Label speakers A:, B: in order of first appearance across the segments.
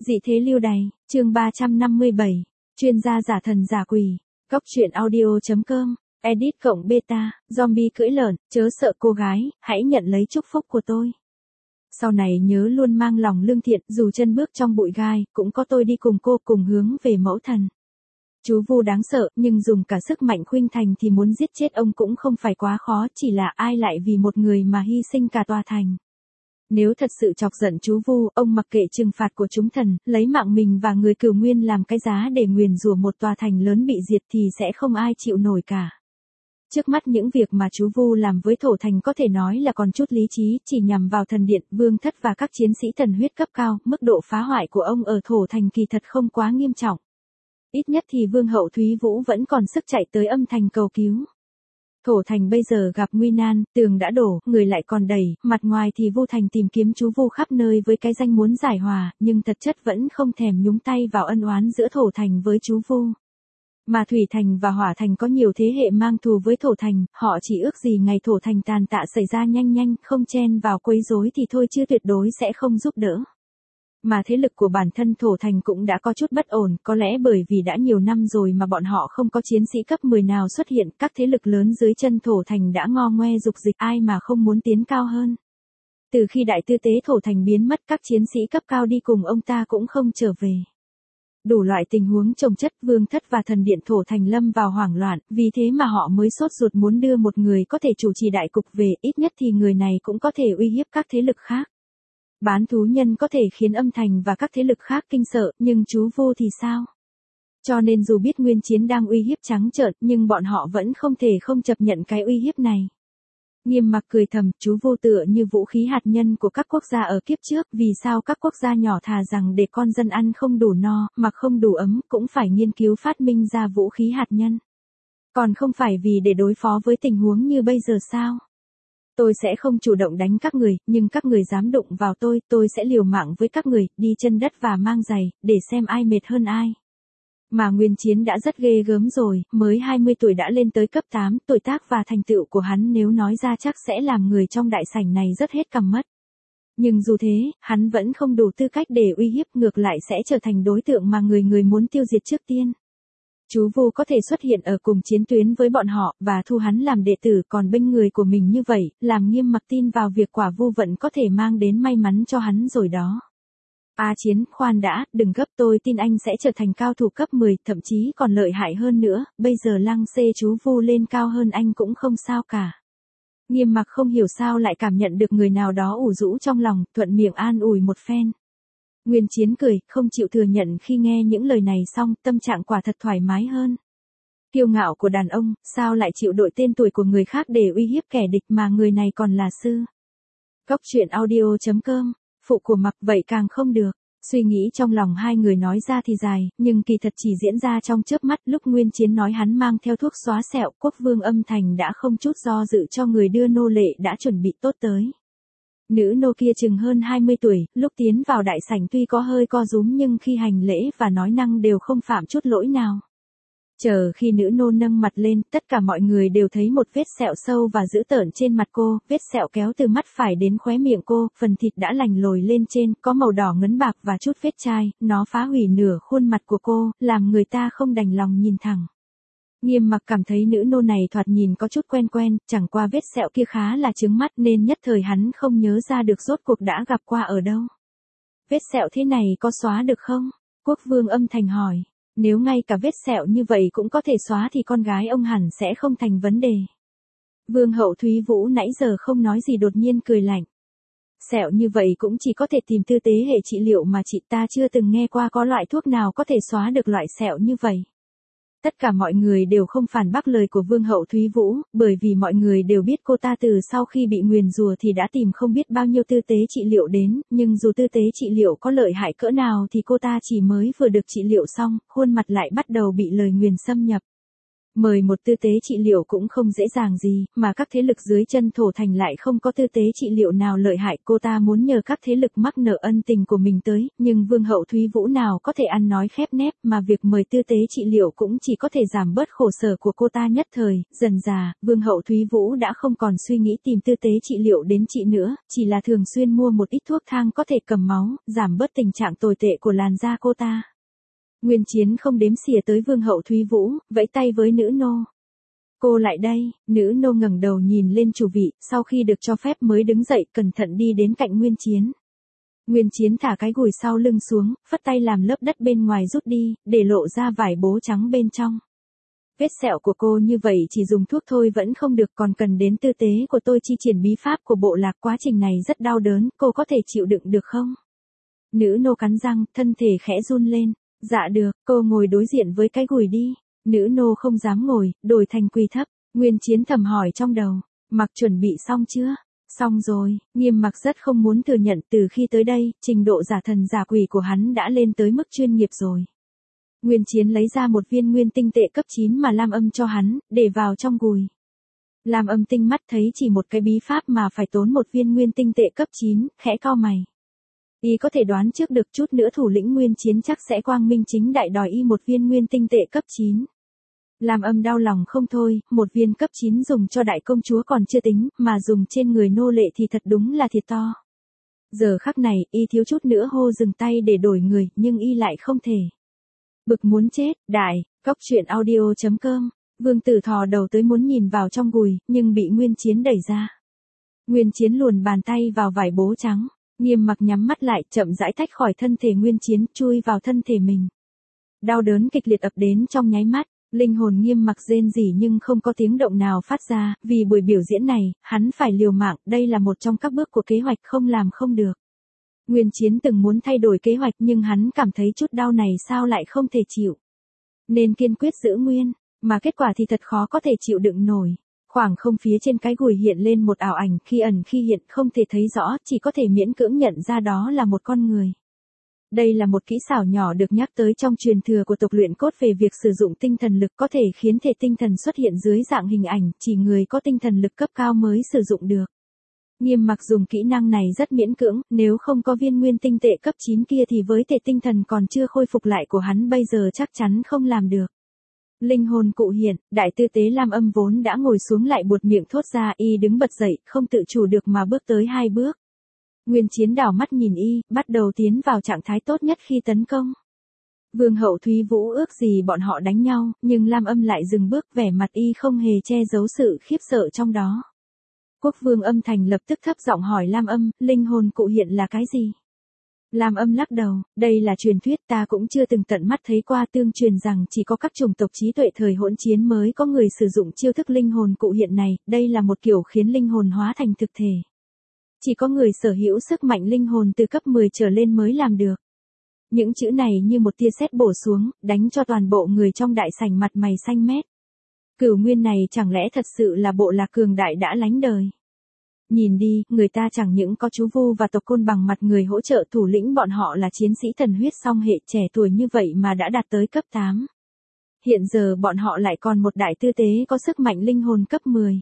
A: Dị thế lưu đày, chương 357, chuyên gia giả thần giả quỷ, góc truyện audio.com, edit cộng beta, zombie cưỡi lợn, chớ sợ cô gái, hãy nhận lấy chúc phúc của tôi. Sau này nhớ luôn mang lòng lương thiện, dù chân bước trong bụi gai, cũng có tôi đi cùng cô cùng hướng về mẫu thần. Chú Vu đáng sợ, nhưng dùng cả sức mạnh khuynh thành thì muốn giết chết ông cũng không phải quá khó, chỉ là ai lại vì một người mà hy sinh cả tòa thành. Nếu thật sự chọc giận chú Vu, ông mặc kệ trừng phạt của chúng thần, lấy mạng mình và người cửu nguyên làm cái giá để nguyền rủa một tòa thành lớn bị diệt thì sẽ không ai chịu nổi cả. Trước mắt những việc mà chú Vu làm với thổ thành có thể nói là còn chút lý trí, chỉ nhằm vào thần điện, vương thất và các chiến sĩ thần huyết cấp cao, mức độ phá hoại của ông ở thổ thành kỳ thật không quá nghiêm trọng. Ít nhất thì vương hậu Thúy Vũ vẫn còn sức chạy tới âm thành cầu cứu. Thổ thành bây giờ gặp nguy nan, tường đã đổ, người lại còn đầy, mặt ngoài thì Vu thành tìm kiếm chú Vu khắp nơi với cái danh muốn giải hòa, nhưng thật chất vẫn không thèm nhúng tay vào ân oán giữa thổ thành với chú Vu. Mà thủy thành và hỏa thành có nhiều thế hệ mang thù với thổ thành, họ chỉ ước gì ngày thổ thành tàn tạ xảy ra nhanh nhanh, không chen vào quấy rối thì thôi chứ tuyệt đối sẽ không giúp đỡ. Mà thế lực của bản thân thổ thành cũng đã có chút bất ổn, có lẽ bởi vì đã nhiều năm rồi mà bọn họ không có chiến sĩ cấp 10 nào xuất hiện, các thế lực lớn dưới chân thổ thành đã ngo ngoe dục dịch, ai mà không muốn tiến cao hơn. Từ khi đại tư tế thổ thành biến mất, các chiến sĩ cấp cao đi cùng ông ta cũng không trở về. Đủ loại tình huống chồng chất, vương thất và thần điện thổ thành lâm vào hoảng loạn, vì thế mà họ mới sốt ruột muốn đưa một người có thể chủ trì đại cục về, ít nhất thì người này cũng có thể uy hiếp các thế lực khác. Bán thú nhân có thể khiến âm thành và các thế lực khác kinh sợ, nhưng chú Vu thì sao? Cho nên dù biết nguyên chiến đang uy hiếp trắng trợn, nhưng bọn họ vẫn không thể không chấp nhận cái uy hiếp này. Nghiêm Mặc cười thầm, chú Vu tựa như vũ khí hạt nhân của các quốc gia ở kiếp trước, vì sao các quốc gia nhỏ thà rằng để con dân ăn không đủ no, mặc không đủ ấm, cũng phải nghiên cứu phát minh ra vũ khí hạt nhân. Còn không phải vì để đối phó với tình huống như bây giờ sao? Tôi sẽ không chủ động đánh các người, nhưng các người dám đụng vào tôi sẽ liều mạng với các người, đi chân đất và mang giày, để xem ai mệt hơn ai. Mà nguyên chiến đã rất ghê gớm rồi, mới 20 tuổi đã lên tới cấp 8, tuổi tác và thành tựu của hắn nếu nói ra chắc sẽ làm người trong đại sảnh này rất hết cằm mất. Nhưng dù thế, hắn vẫn không đủ tư cách để uy hiếp, ngược lại sẽ trở thành đối tượng mà người muốn tiêu diệt trước tiên. Chú Vu có thể xuất hiện ở cùng chiến tuyến với bọn họ, và thu hắn làm đệ tử, còn bên người của mình như vậy, làm Nghiêm Mặc tin vào việc quả Vu vận có thể mang đến may mắn cho hắn rồi đó. Chiến, khoan đã, đừng gấp, tôi tin anh sẽ trở thành cao thủ cấp 10, thậm chí còn lợi hại hơn nữa, bây giờ lăng xê chú Vu lên cao hơn anh cũng không sao cả. Nghiêm Mặc không hiểu sao lại cảm nhận được người nào đó ủ rũ trong lòng, thuận miệng an ủi một phen. Nguyên chiến cười, không chịu thừa nhận khi nghe những lời này xong, tâm trạng quả thật thoải mái hơn. Kiêu ngạo của đàn ông, sao lại chịu đội tên tuổi của người khác để uy hiếp kẻ địch mà người này còn là sư. Góc truyện audio.com, phụ của Mặc vậy càng không được. Suy nghĩ trong lòng hai người nói ra thì dài, nhưng kỳ thật chỉ diễn ra trong chớp mắt. Lúc Nguyên chiến nói hắn mang theo thuốc xóa sẹo, quốc vương âm thành đã không chút do dự cho người đưa nô lệ đã chuẩn bị tốt tới. Nữ nô kia chừng hơn 20 tuổi, lúc tiến vào đại sảnh tuy có hơi co rúm nhưng khi hành lễ và nói năng đều không phạm chút lỗi nào. Chờ khi nữ nô nâng mặt lên, tất cả mọi người đều thấy một vết sẹo sâu và dữ tợn trên mặt cô, vết sẹo kéo từ mắt phải đến khóe miệng cô, phần thịt đã lành lồi lên trên, có màu đỏ ngấn bạc và chút vết chai, nó phá hủy nửa khuôn mặt của cô, làm người ta không đành lòng nhìn thẳng. Nghiêm Mặc cảm thấy nữ nô này thoạt nhìn có chút quen quen, chẳng qua vết sẹo kia khá là chướng mắt nên nhất thời hắn không nhớ ra được rốt cuộc đã gặp qua ở đâu. Vết sẹo thế này có xóa được không? Quốc vương âm thành hỏi. Nếu ngay cả vết sẹo như vậy cũng có thể xóa thì con gái ông hẳn sẽ không thành vấn đề. Vương hậu Thúy Vũ nãy giờ không nói gì đột nhiên cười lạnh. Sẹo như vậy cũng chỉ có thể tìm tư tế hệ trị liệu mà chị ta chưa từng nghe qua có loại thuốc nào có thể xóa được loại sẹo như vậy. Tất cả mọi người đều không phản bác lời của Vương hậu Thúy Vũ, bởi vì mọi người đều biết cô ta từ sau khi bị nguyền rủa thì đã tìm không biết bao nhiêu tư tế trị liệu đến, nhưng dù tư tế trị liệu có lợi hại cỡ nào thì cô ta chỉ mới vừa được trị liệu xong, khuôn mặt lại bắt đầu bị lời nguyền xâm nhập. Mời một tư tế trị liệu cũng không dễ dàng gì, mà các thế lực dưới chân thổ thành lại không có tư tế trị liệu nào lợi hại. Cô ta muốn nhờ các thế lực mắc nợ ân tình của mình tới, nhưng Vương hậu Thúy Vũ nào có thể ăn nói khép nép, mà việc mời tư tế trị liệu cũng chỉ có thể giảm bớt khổ sở của cô ta nhất thời. Dần dà, Vương hậu Thúy Vũ đã không còn suy nghĩ tìm tư tế trị liệu đến trị nữa, chỉ là thường xuyên mua một ít thuốc thang có thể cầm máu, giảm bớt tình trạng tồi tệ của làn da cô ta. Nguyên Chiến không đếm xỉa tới Vương hậu Thúy Vũ, vẫy tay với nữ nô. Cô lại đây, nữ nô ngẩng đầu nhìn lên chủ vị, sau khi được cho phép mới đứng dậy cẩn thận đi đến cạnh Nguyên Chiến. Nguyên Chiến thả cái gùi sau lưng xuống, phất tay làm lớp đất bên ngoài rút đi, để lộ ra vải bố trắng bên trong. Vết sẹo của cô như vậy chỉ dùng thuốc thôi vẫn không được, còn cần đến tư tế của tôi chi triển bí pháp của bộ lạc, quá trình này rất đau đớn, cô có thể chịu đựng được không? Nữ nô cắn răng, thân thể khẽ run lên. Dạ được, cô ngồi đối diện với cái gùi đi. Nữ nô không dám ngồi, đổi thành quỳ thấp. Nguyên Chiến thầm hỏi trong đầu, Mặc chuẩn bị xong chưa? Xong rồi. Nghiêm Mặc rất không muốn thừa nhận, từ khi tới đây, trình độ giả thần giả quỷ của hắn đã lên tới mức chuyên nghiệp rồi. Nguyên Chiến lấy ra một viên nguyên tinh tệ cấp 9 mà Lam Âm cho hắn, để vào trong gùi. Lam Âm tinh mắt thấy chỉ một cái bí pháp mà phải tốn một viên nguyên tinh tệ cấp 9, khẽ cau mày. Y có thể đoán trước được chút nữa thủ lĩnh Nguyên Chiến chắc sẽ quang minh chính đại đòi y một viên nguyên tinh tệ cấp 9. Lam Âm đau lòng không thôi, một viên cấp 9 dùng cho đại công chúa còn chưa tính, mà dùng trên người nô lệ thì thật đúng là thiệt to. Giờ khắc này, y thiếu chút nữa hô dừng tay để đổi người, nhưng y lại không thể. Bực muốn chết, đại, cóc truyện audio.com, Vương Tử thò đầu tới muốn nhìn vào trong gùi, nhưng bị Nguyên Chiến đẩy ra. Nguyên Chiến luồn bàn tay vào vải bố trắng. Nghiêm Mặc nhắm mắt lại, chậm rãi tách khỏi thân thể Nguyên Chiến, chui vào thân thể mình. Đau đớn kịch liệt ập đến trong nháy mắt, linh hồn Nghiêm Mặc rên rỉ nhưng không có tiếng động nào phát ra, vì buổi biểu diễn này, hắn phải liều mạng, đây là một trong các bước của kế hoạch không làm không được. Nguyên Chiến từng muốn thay đổi kế hoạch nhưng hắn cảm thấy chút đau này sao lại không thể chịu. Nên kiên quyết giữ nguyên, mà kết quả thì thật khó có thể chịu đựng nổi. Khoảng không phía trên cái gùi hiện lên một ảo ảnh, khi ẩn khi hiện không thể thấy rõ, chỉ có thể miễn cưỡng nhận ra đó là một con người. Đây là một kỹ xảo nhỏ được nhắc tới trong truyền thừa của tộc luyện cốt về việc sử dụng tinh thần lực có thể khiến thể tinh thần xuất hiện dưới dạng hình ảnh, chỉ người có tinh thần lực cấp cao mới sử dụng được. Nghiêm Mặc dùng kỹ năng này rất miễn cưỡng, nếu không có viên nguyên tinh tệ cấp 9 kia thì với thể tinh thần còn chưa khôi phục lại của hắn bây giờ chắc chắn không làm được. Linh hồn cụ hiện, đại tư tế Lam Âm vốn đã ngồi xuống lại buột miệng thốt ra, y đứng bật dậy, không tự chủ được mà bước tới 2 bước. Nguyên Chiến đảo mắt nhìn y, bắt đầu tiến vào trạng thái tốt nhất khi tấn công. Vương hậu Thúy Vũ ước gì bọn họ đánh nhau, nhưng Lam Âm lại dừng bước, vẻ mặt y không hề che giấu sự khiếp sợ trong đó. Quốc vương Âm Thành lập tức thấp giọng hỏi Lam Âm, linh hồn cụ hiện là cái gì? Lam Âm lắc đầu, đây là truyền thuyết, ta cũng chưa từng tận mắt thấy qua, tương truyền rằng chỉ có các chủng tộc trí tuệ thời hỗn chiến mới có người sử dụng chiêu thức linh hồn cụ hiện này, đây là một kiểu khiến linh hồn hóa thành thực thể. Chỉ có người sở hữu sức mạnh linh hồn từ cấp 10 trở lên mới làm được. Những chữ này như một tia sét bổ xuống, đánh cho toàn bộ người trong đại sảnh mặt mày xanh mét. Cửu Nguyên này chẳng lẽ thật sự là bộ lạc cường đại đã lánh đời? Nhìn đi, người ta chẳng những có chú Vu và tộc Côn bằng mặt người hỗ trợ, thủ lĩnh bọn họ là chiến sĩ thần huyết song hệ, trẻ tuổi như vậy mà đã đạt tới cấp 8. Hiện giờ bọn họ lại còn một đại tư tế có sức mạnh linh hồn cấp 10.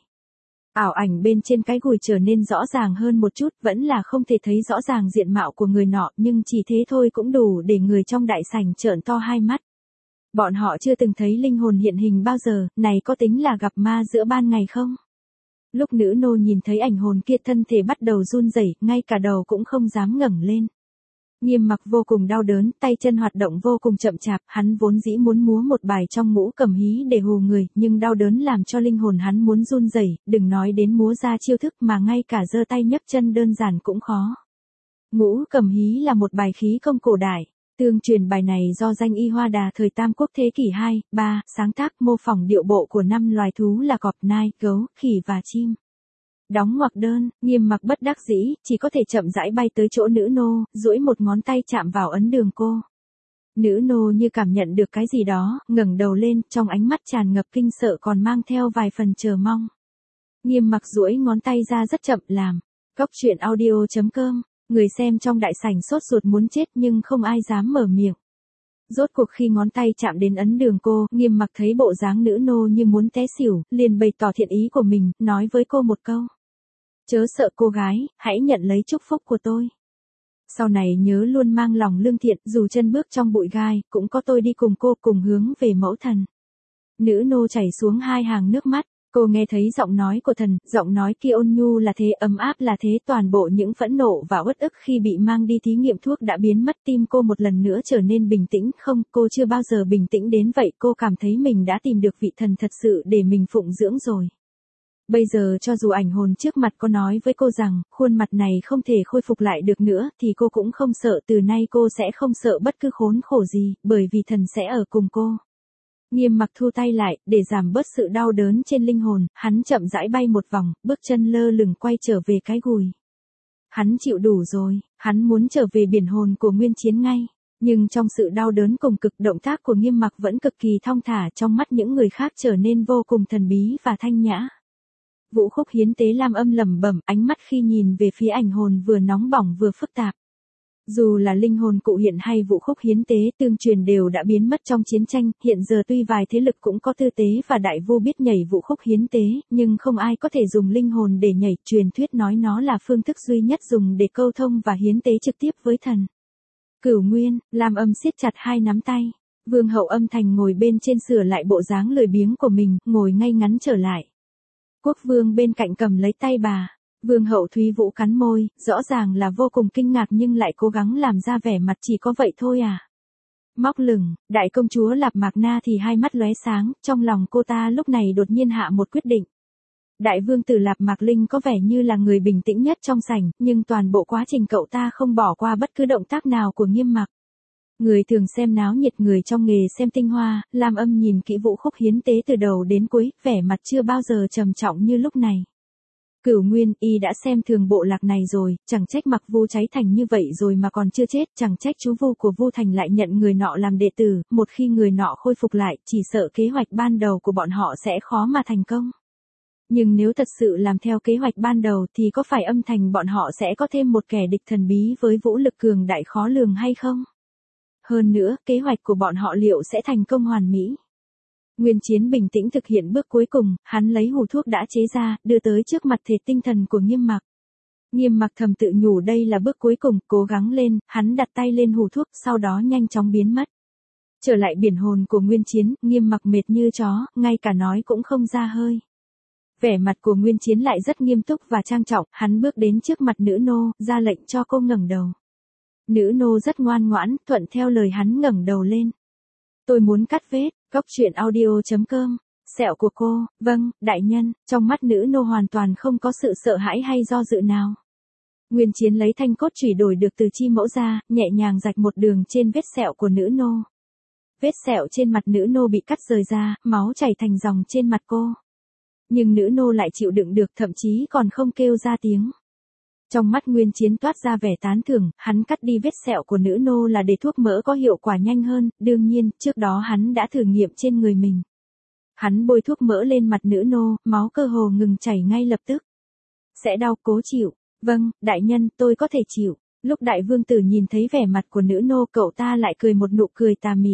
A: Ảo ảnh bên trên cái gùi trở nên rõ ràng hơn một chút, vẫn là không thể thấy rõ ràng diện mạo của người nọ, nhưng chỉ thế thôi cũng đủ để người trong đại sảnh trợn to hai mắt. Bọn họ chưa từng thấy linh hồn hiện hình bao giờ, này có tính là gặp ma giữa ban ngày không? Lúc nữ nô nhìn thấy ảnh hồn kia, thân thể bắt đầu run rẩy, ngay cả đầu cũng không dám ngẩng lên. Nghiêm Mặc vô cùng đau đớn, tay chân hoạt động vô cùng chậm chạp, hắn vốn dĩ muốn múa một bài trong ngũ cầm hí để hù người, nhưng đau đớn làm cho linh hồn hắn muốn run rẩy, đừng nói đến múa ra chiêu thức mà ngay cả giơ tay nhấc chân đơn giản cũng khó. Ngũ cầm hí là một bài khí công cổ đại. Tương truyền bài này do danh y Hoa Đà thời Tam Quốc thế kỷ 2, 3, sáng tác, mô phỏng điệu bộ của 5 loài thú là cọp, nai, gấu, khỉ và chim. Đóng ngoặc đơn, Nghiêm Mặc bất đắc dĩ, chỉ có thể chậm rãi bay tới chỗ nữ nô, duỗi một ngón tay chạm vào ấn đường cô. Nữ nô như cảm nhận được cái gì đó, ngẩng đầu lên, trong ánh mắt tràn ngập kinh sợ còn mang theo vài phần chờ mong. Nghiêm Mặc duỗi ngón tay ra rất chậm, làm. Cóc truyện audio.com. Người xem trong đại sảnh sốt ruột muốn chết nhưng không ai dám mở miệng. Rốt cuộc khi ngón tay chạm đến ấn đường cô, Nghiêm Mặc thấy bộ dáng nữ nô như muốn té xỉu, liền bày tỏ thiện ý của mình, nói với cô một câu. Chớ sợ cô gái, hãy nhận lấy chúc phúc của tôi. Sau này nhớ luôn mang lòng lương thiện, dù chân bước trong bụi gai, cũng có tôi đi cùng cô cùng hướng về mẫu thần. Nữ nô chảy xuống hai hàng nước mắt. Cô nghe thấy giọng nói của thần, giọng nói kia ôn nhu là thế, ấm áp là thế, toàn bộ những phẫn nộ và uất ức khi bị mang đi thí nghiệm thuốc đã biến mất, tim cô một lần nữa trở nên bình tĩnh. Không, cô chưa bao giờ bình tĩnh đến vậy, cô cảm thấy mình đã tìm được vị thần thật sự để mình phụng dưỡng rồi. Bây giờ cho dù ảnh hồn trước mặt có nói với cô rằng, khuôn mặt này không thể khôi phục lại được nữa, thì cô cũng không sợ, từ nay cô sẽ không sợ bất cứ khốn khổ gì, bởi vì thần sẽ ở cùng cô. Nghiêm Mặc thu tay lại, để giảm bớt sự đau đớn trên linh hồn, hắn chậm rãi bay một vòng, bước chân lơ lửng quay trở về cái gùi. Hắn chịu đủ rồi, hắn muốn trở về biển hồn của Nguyên Chiến ngay. Nhưng trong sự đau đớn cùng cực, động tác của Nghiêm Mặc vẫn cực kỳ thong thả, trong mắt những người khác trở nên vô cùng thần bí và thanh nhã. Vũ Khúc Hiến Tế Lam âm lẩm bẩm, ánh mắt khi nhìn về phía ảnh hồn vừa nóng bỏng vừa phức tạp. Dù là linh hồn cụ hiện hay Vũ Khúc Hiến Tế tương truyền đều đã biến mất trong chiến tranh, hiện giờ tuy vài thế lực cũng có tư tế và đại vu biết nhảy Vũ Khúc Hiến Tế, nhưng không ai có thể dùng linh hồn để nhảy, truyền thuyết nói nó là phương thức duy nhất dùng để câu thông và hiến tế trực tiếp với thần. Cửu Nguyên, Lam âm siết chặt hai nắm tay. Vương hậu Âm Thành ngồi bên trên sửa lại bộ dáng lười biếng của mình, ngồi ngay ngắn trở lại. Quốc vương bên cạnh cầm lấy tay bà. Vương hậu Thúy Vũ cắn môi, rõ ràng là vô cùng kinh ngạc nhưng lại cố gắng làm ra vẻ mặt chỉ có vậy thôi à. Móc lửng, đại công chúa Lạp Mạc Na thì hai mắt lóe sáng, trong lòng cô ta lúc này đột nhiên hạ một quyết định. Đại vương tử Lạp Mạc Linh có vẻ như là người bình tĩnh nhất trong sảnh, nhưng toàn bộ quá trình cậu ta không bỏ qua bất cứ động tác nào của Nghiêm Mặc. Người thường xem náo nhiệt, người trong nghề xem tinh hoa, Lam âm nhìn kỹ Vũ Khúc Hiến Tế từ đầu đến cuối, vẻ mặt chưa bao giờ trầm trọng như lúc này. Cửu Nguyên, y đã xem thường bộ lạc này rồi, chẳng trách Mặc Vu cháy thành như vậy rồi mà còn chưa chết, chẳng trách chú Vu của Vu Thành lại nhận người nọ làm đệ tử, một khi người nọ khôi phục lại, chỉ sợ kế hoạch ban đầu của bọn họ sẽ khó mà thành công. Nhưng nếu thật sự làm theo kế hoạch ban đầu thì có phải Âm Thành bọn họ sẽ có thêm một kẻ địch thần bí với vũ lực cường đại khó lường hay không? Hơn nữa, kế hoạch của bọn họ liệu sẽ thành công hoàn mỹ? Nguyên Chiến bình tĩnh thực hiện bước cuối cùng, hắn lấy hũ thuốc đã chế ra, đưa tới trước mặt thể tinh thần của Nghiêm Mặc. Nghiêm Mặc thầm tự nhủ đây là bước cuối cùng, cố gắng lên, hắn đặt tay lên hũ thuốc, sau đó nhanh chóng biến mất. Trở lại biển hồn của Nguyên Chiến, Nghiêm Mặc mệt như chó, ngay cả nói cũng không ra hơi. Vẻ mặt của Nguyên Chiến lại rất nghiêm túc và trang trọng, hắn bước đến trước mặt nữ nô, ra lệnh cho cô ngẩng đầu. Nữ nô rất ngoan ngoãn, thuận theo lời hắn ngẩng đầu lên. Tôi muốn cắt vết, goctruyện.audio.com, sẹo của cô, vâng, đại nhân, trong mắt nữ nô hoàn toàn không có sự sợ hãi hay do dự nào. Nguyên Chiến lấy thanh cốt chủy đổi được từ chi mẫu ra, nhẹ nhàng rạch một đường trên vết sẹo của nữ nô. Vết sẹo trên mặt nữ nô bị cắt rời ra, máu chảy thành dòng trên mặt cô. Nhưng nữ nô lại chịu đựng được, thậm chí còn không kêu ra tiếng. Trong mắt Nguyên Chiến toát ra vẻ tán thưởng, hắn cắt đi vết sẹo của nữ nô là để thuốc mỡ có hiệu quả nhanh hơn, đương nhiên, trước đó hắn đã thử nghiệm trên người mình. Hắn bôi thuốc mỡ lên mặt nữ nô, máu cơ hồ ngừng chảy ngay lập tức. Sẽ đau, cố chịu. Vâng, đại nhân, tôi có thể chịu. Lúc đại vương tử nhìn thấy vẻ mặt của nữ nô, cậu ta lại cười một nụ cười tà mị.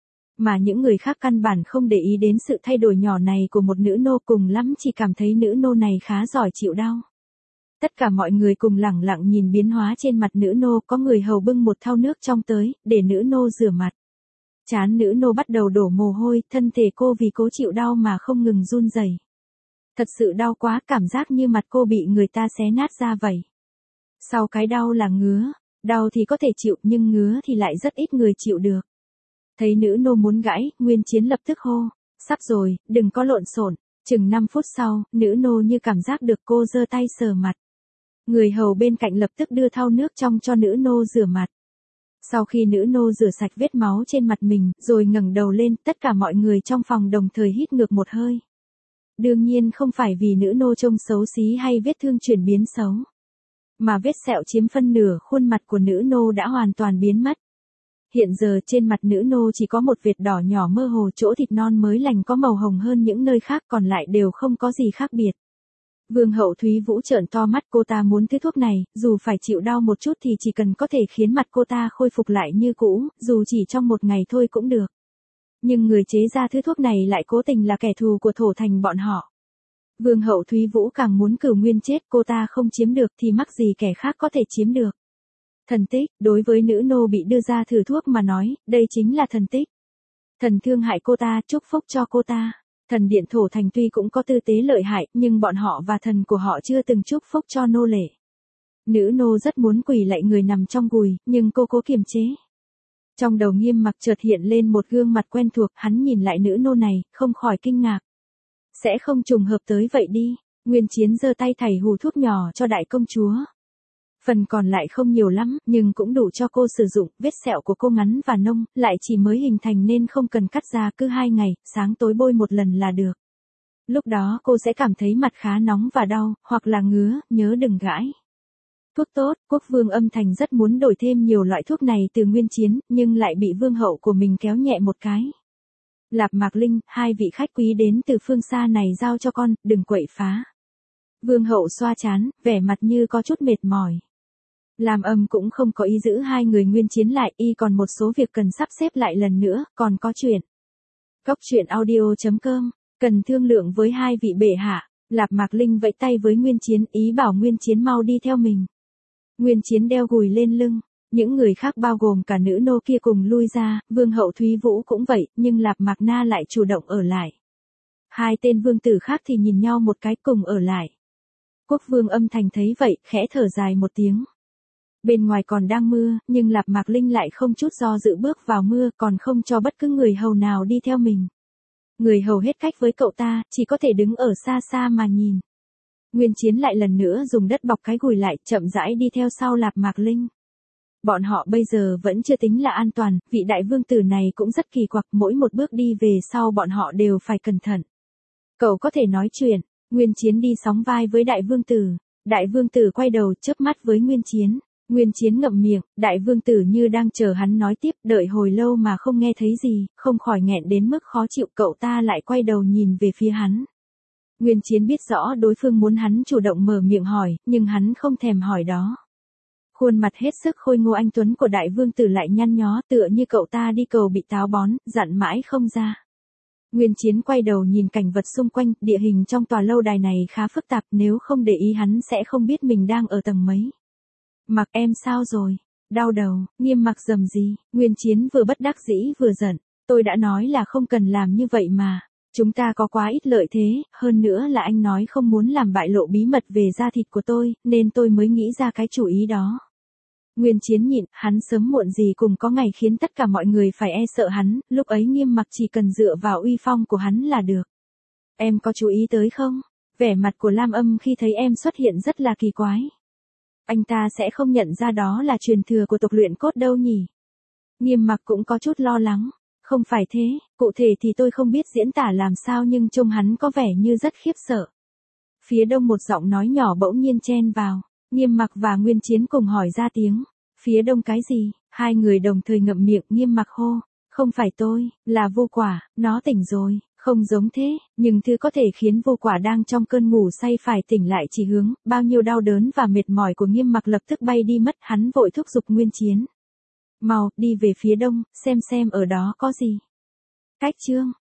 A: Mà những người khác căn bản không để ý đến sự thay đổi nhỏ này của một nữ nô, cùng lắm chỉ cảm thấy nữ nô này khá giỏi chịu đau. Tất cả mọi người cùng lẳng lặng nhìn biến hóa trên mặt nữ nô, có người hầu bưng một thau nước trong tới, để nữ nô rửa mặt. Trán nữ nô bắt đầu đổ mồ hôi, thân thể cô vì cố chịu đau mà không ngừng run rẩy. Thật sự đau quá, cảm giác như mặt cô bị người ta xé nát ra vậy. Sau cái đau là ngứa, đau thì có thể chịu nhưng ngứa thì lại rất ít người chịu được. Thấy nữ nô muốn gãy, Nguyên Chiến lập tức hô, sắp rồi, đừng có lộn xộn. Chừng 5 phút sau, nữ nô như cảm giác được cô giơ tay sờ mặt. Người hầu bên cạnh lập tức đưa thau nước trong cho nữ nô rửa mặt. Sau khi nữ nô rửa sạch vết máu trên mặt mình, rồi ngẩng đầu lên, tất cả mọi người trong phòng đồng thời hít ngược một hơi. Đương nhiên không phải vì nữ nô trông xấu xí hay vết thương chuyển biến xấu, mà vết sẹo chiếm phân nửa khuôn mặt của nữ nô đã hoàn toàn biến mất. Hiện giờ trên mặt nữ nô chỉ có một vệt đỏ nhỏ mơ hồ, chỗ thịt non mới lành có màu hồng hơn những nơi khác, còn lại đều không có gì khác biệt. Vương hậu Thúy Vũ trợn to mắt, cô ta muốn thứ thuốc này, dù phải chịu đau một chút thì chỉ cần có thể khiến mặt cô ta khôi phục lại như cũ, dù chỉ trong một ngày thôi cũng được. Nhưng người chế ra thứ thuốc này lại cố tình là kẻ thù của Thổ Thành bọn họ. Vương hậu Thúy Vũ càng muốn Cửu Nguyên chết, cô ta không chiếm được thì mắc gì kẻ khác có thể chiếm được. Thần tích, đối với nữ nô bị đưa ra thử thuốc mà nói, đây chính là thần tích. Thần thương hại cô ta, chúc phúc cho cô ta. Thần điện Thổ Thành tuy cũng có tư tế lợi hại, nhưng bọn họ và thần của họ chưa từng chúc phúc cho nô lệ. Nữ nô rất muốn quỳ lạy người nằm trong gùi, nhưng cô cố kiềm chế. Trong đầu Nghiêm Mặc chợt hiện lên một gương mặt quen thuộc, hắn nhìn lại nữ nô này, không khỏi kinh ngạc. Sẽ không trùng hợp tới vậy đi. Nguyên Chiến giơ tay thảy hù thuốc nhỏ cho đại công chúa. Phần còn lại không nhiều lắm, nhưng cũng đủ cho cô sử dụng, vết sẹo của cô ngắn và nông, lại chỉ mới hình thành nên không cần cắt ra, cứ 2 ngày, sáng tối bôi một lần là được. Lúc đó cô sẽ cảm thấy mặt khá nóng và đau, hoặc là ngứa, nhớ đừng gãi. Thuốc tốt, Quốc vương Âm Thành rất muốn đổi thêm nhiều loại thuốc này từ Nguyên Chiến, nhưng lại bị vương hậu của mình kéo nhẹ một cái. Lạp Mạc Linh, 2 vị khách quý đến từ phương xa này giao cho con, đừng quậy phá. Vương hậu xoa trán, vẻ mặt như có chút mệt mỏi. Lam Âm cũng không có ý giữ 2 người Nguyên Chiến lại, y còn một số việc cần sắp xếp lại lần nữa, còn có chuyện. Cóc truyện audio.com, cần thương lượng với 2 vị bệ hạ. Lạp Mạc Linh vẫy tay với Nguyên Chiến, ý bảo Nguyên Chiến mau đi theo mình. Nguyên Chiến đeo gùi lên lưng, những người khác bao gồm cả nữ nô kia cùng lui ra, vương hậu Thúy Vũ cũng vậy, nhưng Lạp Mạc Na lại chủ động ở lại. 2 tên vương tử khác thì nhìn nhau một cái cùng ở lại. Quốc vương Âm Thành thấy vậy, khẽ thở dài một tiếng. Bên ngoài còn đang mưa, nhưng Lạp Mạc Linh lại không chút do dự bước vào mưa, còn không cho bất cứ người hầu nào đi theo mình. Người hầu hết cách với cậu ta, chỉ có thể đứng ở xa xa mà nhìn. Nguyên Chiến lại lần nữa dùng đất bọc cái gùi lại, chậm rãi đi theo sau Lạp Mạc Linh. Bọn họ bây giờ vẫn chưa tính là an toàn, vị đại vương tử này cũng rất kỳ quặc, mỗi một bước đi về sau bọn họ đều phải cẩn thận. Cậu có thể nói chuyện, Nguyên Chiến đi sóng vai với đại vương tử. Đại vương tử quay đầu chớp mắt với Nguyên Chiến. Nguyên Chiến ngậm miệng, đại vương tử như đang chờ hắn nói tiếp, đợi hồi lâu mà không nghe thấy gì, không khỏi nghẹn đến mức khó chịu, cậu ta lại quay đầu nhìn về phía hắn. Nguyên Chiến biết rõ đối phương muốn hắn chủ động mở miệng hỏi, nhưng hắn không thèm hỏi đó. Khuôn mặt hết sức khôi ngô anh tuấn của đại vương tử lại nhăn nhó, tựa như cậu ta đi cầu bị táo bón, dặn mãi không ra. Nguyên Chiến quay đầu nhìn cảnh vật xung quanh, địa hình trong tòa lâu đài này khá phức tạp, nếu không để ý hắn sẽ không biết mình đang ở tầng mấy. Mặc em sao rồi? Đau đầu, Nghiêm Mặc rầm gì, Nguyên Chiến vừa bất đắc dĩ vừa giận, tôi đã nói là không cần làm như vậy mà. Chúng ta có quá ít lợi thế, hơn nữa là anh nói không muốn làm bại lộ bí mật về da thịt của tôi, nên tôi mới nghĩ ra cái chủ ý đó. Nguyên Chiến nhịn, hắn sớm muộn gì cùng có ngày khiến tất cả mọi người phải e sợ hắn, lúc ấy Nghiêm Mặc chỉ cần dựa vào uy phong của hắn là được. Em có chú ý tới không? Vẻ mặt của Lam Âm khi thấy em xuất hiện rất là kỳ quái. Anh ta sẽ không nhận ra đó là truyền thừa của tộc luyện cốt đâu nhỉ? Nghiêm Mặc cũng có chút lo lắng. Không phải thế, cụ thể thì tôi không biết diễn tả làm sao nhưng trông hắn có vẻ như rất khiếp sợ. Phía đông một giọng nói nhỏ bỗng nhiên chen vào. Nghiêm Mặc và Nguyên Chiến cùng hỏi ra tiếng. Phía đông cái gì? 2 người đồng thời ngậm miệng. Nghiêm Mặc hô. Không phải tôi, là Vô Quả, nó tỉnh rồi. Không giống thế, nhưng thứ có thể khiến Vô Quả đang trong cơn ngủ say phải tỉnh lại chỉ hướng, bao nhiêu đau đớn và mệt mỏi của Nghiêm Mặc lập tức bay đi mất, hắn vội thúc giục Nguyên Chiến. Mau, đi về phía đông, xem ở đó có gì. Cách chương.